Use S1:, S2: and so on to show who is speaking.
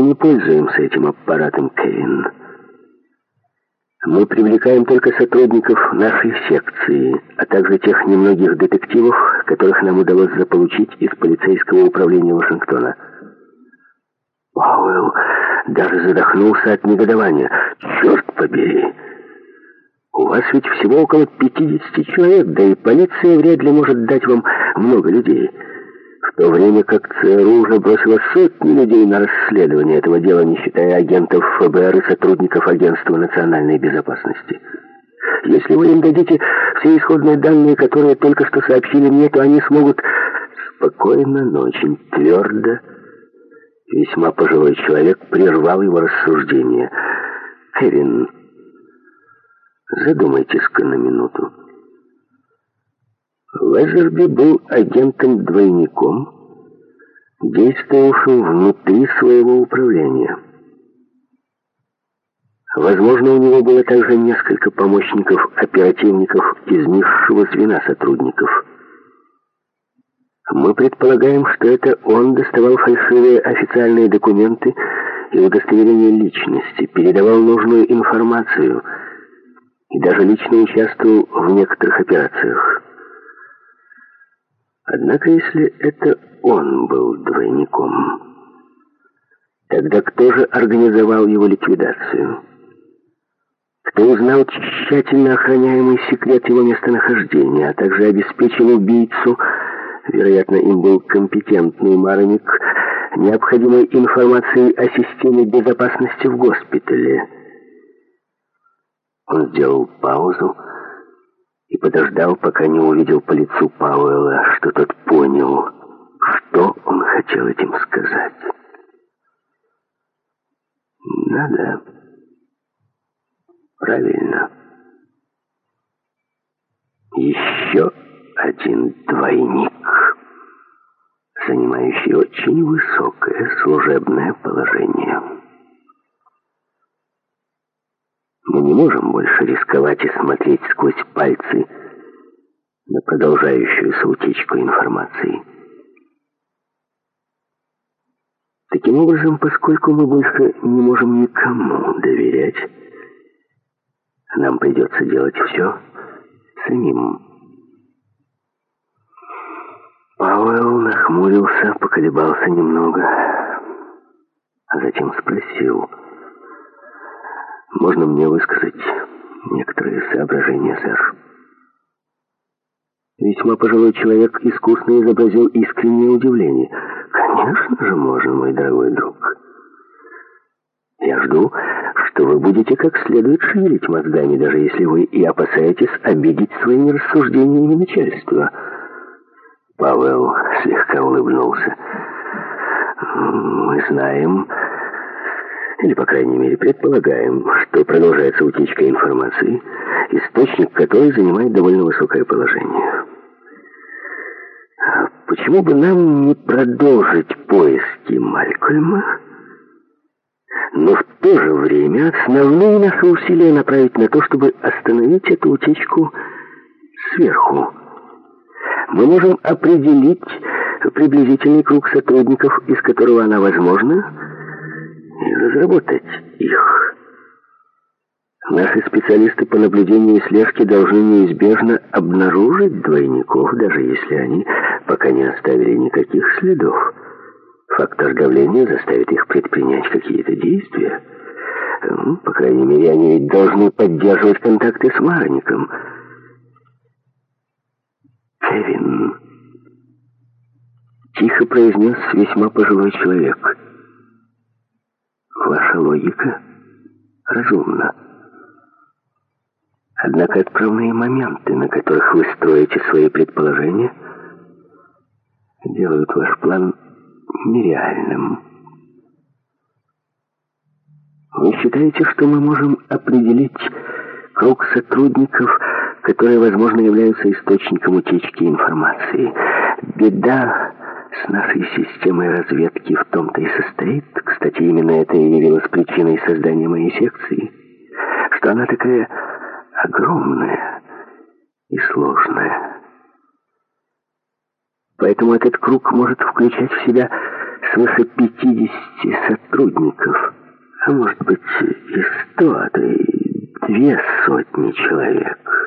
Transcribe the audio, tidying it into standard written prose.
S1: не пользуемся этим аппаратом, Кевин. Мы привлекаем только сотрудников нашей секции, а также тех немногих детективов, которых нам удалось заполучить из полицейского управления Вашингтона. Пауэлл даже задохнулся от негодования. «Черт побери! У вас ведь всего около 50 человек, да и полиция вряд ли может дать вам много людей. В то время как ЦРУ уже бросила сотни людей на расследование этого дела, не считая агентов ФБР и сотрудников Агентства национальной безопасности. Если вы им дадите все исходные данные, которые только что сообщили мне, то они смогут спокойно, но очень твердо. Весьма пожилой человек прервал его рассуждение. Кевин, задумайтесь-ка на минуту. Лезерби был агентом-двойником, действовавшим внутри своего управления. Возможно, у него было также несколько помощников-оперативников из низшего звена сотрудников. Мы предполагаем, что это он доставал фальшивые официальные документы и удостоверение личности, передавал нужную информацию и даже лично участвовал в некоторых операциях. Однако, если это он был двойником, тогда кто же организовал его ликвидацию? Кто узнал тщательно охраняемый секрет его местонахождения, а также обеспечил убийцу, вероятно, им был компетентный Мароник, необходимой информацией о системе безопасности в госпитале? Он сделал паузу и подождал, пока не увидел по лицу Пауэлла, что тот понял, что он хотел этим сказать. Да-да, правильно. Еще один двойник, занимающий очень высокое служебное положение. Мы не можем больше рисковать и смотреть сквозь пальцы на продолжающуюся утечку информации. Таким образом, поскольку мы больше не можем никому доверять, нам придется делать все самим. Пауэлл нахмурился, поколебался немного, а затем спросил: «Можно мне высказать некоторые соображения, сэр?» Весьма пожилой человек искусно изобразил искреннее удивление. «Конечно же можно, мой дорогой друг. Я жду, что вы будете как следует шевелить мозгами, даже если вы и опасаетесь обидеть своими рассуждениями начальство». Пауэлл слегка улыбнулся. «Мы знаем, или, по крайней мере, предполагаем, что продолжается утечка информации, источник которой занимает довольно высокое положение. Почему бы нам не продолжить поиски Малькольма, но в то же время основные наши усилия направить на то, чтобы остановить эту утечку сверху? Мы можем определить приблизительный круг сотрудников, из которого она возможна, и разработать их. Наши специалисты по наблюдению и слежке должны неизбежно обнаружить двойников, даже если они пока не оставили никаких следов. Фактор давления заставит их предпринять какие-то действия. По крайней мере, они ведь должны поддерживать контакты с Мароником. «Кевин», — тихо произнес весьма пожилой человек, — «ваша логика разумна. Однако отправные моменты, на которых вы строите свои предположения, делают ваш план нереальным. Вы считаете, что мы можем определить круг сотрудников, которые, возможно, являются источником утечки информации? Беда с нашей системой разведки в том-то и состоит, кстати, именно это и явилось причиной создания моей секции, что она такая огромная и сложная. Поэтому этот круг может включать в себя свыше 50 сотрудников, а может быть и 100, а то и 2 сотни человек.